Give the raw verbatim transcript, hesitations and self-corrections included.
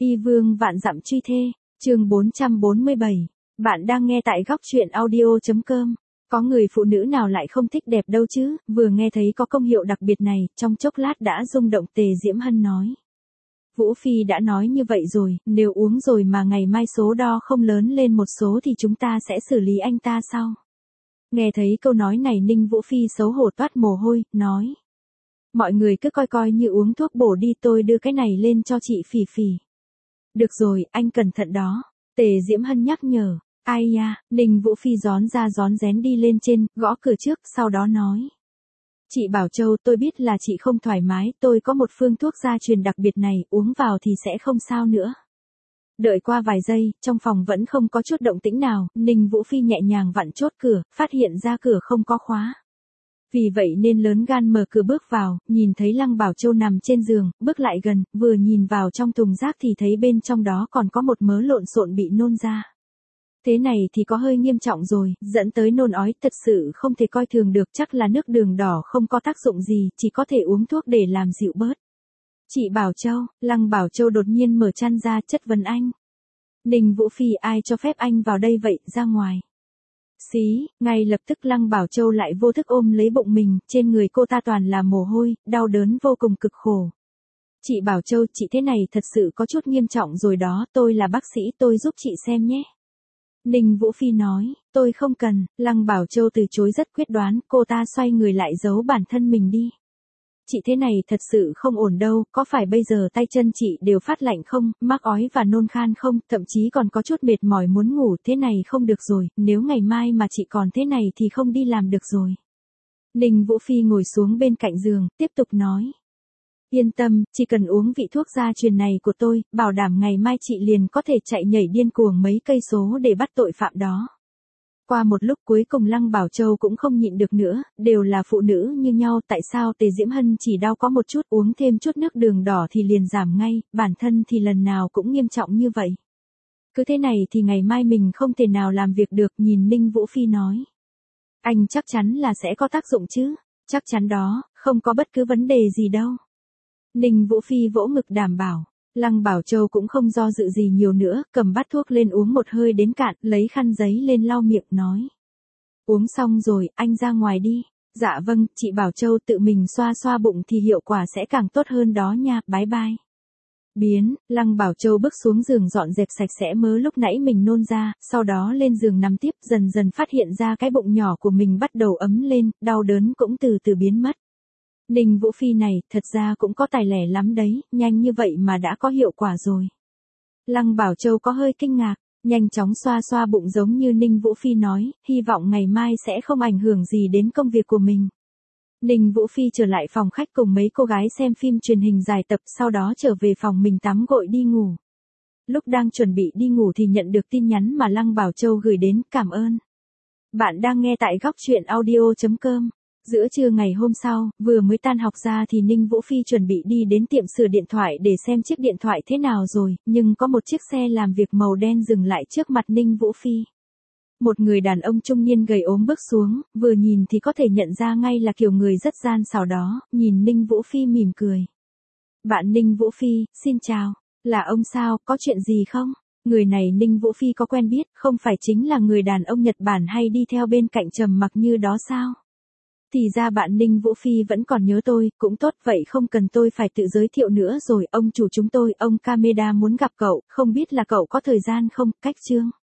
Y vương vạn dặm truy thê, chương bốn trăm bốn mươi bảy. Bạn đang nghe tại góc truyện audio chấm com. Có người phụ nữ nào lại không thích đẹp đâu chứ, vừa nghe thấy có công hiệu đặc biệt này, trong chốc lát đã rung động. Tề Diễm Hân nói. Vũ Phi đã nói như vậy rồi, nếu uống rồi mà ngày mai số đo không lớn lên một số thì chúng ta sẽ xử lý anh ta sau. Nghe thấy câu nói này Ninh Vũ Phi xấu hổ toát mồ hôi, nói. Mọi người cứ coi coi như uống thuốc bổ đi, tôi đưa cái này lên cho chị Phỉ Phỉ. Được rồi, anh cẩn thận đó. Tề Diễm Hân nhắc nhở. Ai nha, Ninh Vũ Phi gión ra gión rén đi lên trên, gõ cửa trước, sau đó nói. Chị Bảo Châu, tôi biết là chị không thoải mái, tôi có một phương thuốc gia truyền đặc biệt này, uống vào thì sẽ không sao nữa. Đợi qua vài giây, trong phòng vẫn không có chút động tĩnh nào, Ninh Vũ Phi nhẹ nhàng vặn chốt cửa, phát hiện ra cửa không có khóa. Vì vậy nên lớn gan mở cửa bước vào, nhìn thấy Lăng Bảo Châu nằm trên giường, bước lại gần, vừa nhìn vào trong thùng rác thì thấy bên trong đó còn có một mớ lộn xộn bị nôn ra. Thế này thì có hơi nghiêm trọng rồi, dẫn tới nôn ói, thật sự không thể coi thường được, chắc là nước đường đỏ không có tác dụng gì, chỉ có thể uống thuốc để làm dịu bớt. Chị Bảo Châu, Lăng Bảo Châu đột nhiên mở chăn ra, chất vấn anh. Ninh Vũ Phi, ai cho phép anh vào đây vậy, ra ngoài. Xí, ngay lập tức Lăng Bảo Châu lại vô thức ôm lấy bụng mình, trên người cô ta toàn là mồ hôi, đau đớn vô cùng cực khổ. Chị Bảo Châu, chị thế này thật sự có chút nghiêm trọng rồi đó, tôi là bác sĩ, tôi giúp chị xem nhé. Ninh Vũ Phi nói, tôi không cần. Lăng Bảo Châu từ chối rất quyết đoán, cô ta xoay người lại giấu bản thân mình đi. Chị thế này thật sự không ổn đâu, có phải bây giờ tay chân chị đều phát lạnh không, mắc ói và nôn khan không, thậm chí còn có chút mệt mỏi muốn ngủ, thế này không được rồi, nếu ngày mai mà chị còn thế này thì không đi làm được rồi. Ninh Vũ Phi ngồi xuống bên cạnh giường, tiếp tục nói. Yên tâm, chỉ cần uống vị thuốc gia truyền này của tôi, bảo đảm ngày mai chị liền có thể chạy nhảy điên cuồng mấy cây số để bắt tội phạm đó. Qua một lúc cuối cùng Lăng Bảo Châu cũng không nhịn được nữa, đều là phụ nữ như nhau, tại sao Tề Diễm Hân chỉ đau có một chút, uống thêm chút nước đường đỏ thì liền giảm ngay, bản thân thì lần nào cũng nghiêm trọng như vậy. Cứ thế này thì ngày mai mình không thể nào làm việc được, nhìn Ninh Vũ Phi nói. Anh chắc chắn là sẽ có tác dụng chứ, chắc chắn đó, không có bất cứ vấn đề gì đâu. Ninh Vũ Phi vỗ ngực đảm bảo. Lăng Bảo Châu cũng không do dự gì nhiều nữa, cầm bát thuốc lên uống một hơi đến cạn, lấy khăn giấy lên lau miệng nói. Uống xong rồi, anh ra ngoài đi. Dạ vâng, chị Bảo Châu, tự mình xoa xoa bụng thì hiệu quả sẽ càng tốt hơn đó nha, bái bai. Biến, Lăng Bảo Châu bước xuống giường dọn dẹp sạch sẽ mớ lúc nãy mình nôn ra, sau đó lên giường nằm tiếp, dần dần phát hiện ra cái bụng nhỏ của mình bắt đầu ấm lên, đau đớn cũng từ từ biến mất. Ninh Vũ Phi này, thật ra cũng có tài lẻ lắm đấy, nhanh như vậy mà đã có hiệu quả rồi. Lăng Bảo Châu có hơi kinh ngạc, nhanh chóng xoa xoa bụng giống như Ninh Vũ Phi nói, hy vọng ngày mai sẽ không ảnh hưởng gì đến công việc của mình. Ninh Vũ Phi trở lại phòng khách cùng mấy cô gái xem phim truyền hình dài tập, sau đó trở về phòng mình tắm gội đi ngủ. Lúc đang chuẩn bị đi ngủ thì nhận được tin nhắn mà Lăng Bảo Châu gửi đến, cảm ơn. Bạn đang nghe tại góc truyện audio chấm com. Giữa trưa ngày hôm sau, vừa mới tan học ra thì Ninh Vũ Phi chuẩn bị đi đến tiệm sửa điện thoại để xem chiếc điện thoại thế nào rồi, nhưng có một chiếc xe làm việc màu đen dừng lại trước mặt Ninh Vũ Phi. Một người đàn ông trung niên gầy ốm bước xuống, vừa nhìn thì có thể nhận ra ngay là kiểu người rất gian xảo đó, nhìn Ninh Vũ Phi mỉm cười. Bạn Ninh Vũ Phi, xin chào, là ông sao, có chuyện gì không? Người này Ninh Vũ Phi có quen biết, không phải chính là người đàn ông Nhật Bản hay đi theo bên cạnh trầm mặc như đó sao? Thì ra bạn Ninh Vũ Phi vẫn còn nhớ tôi, cũng tốt, vậy không cần tôi phải tự giới thiệu nữa rồi, ông chủ chúng tôi, ông Kameda muốn gặp cậu, không biết là cậu có thời gian không, cách chương.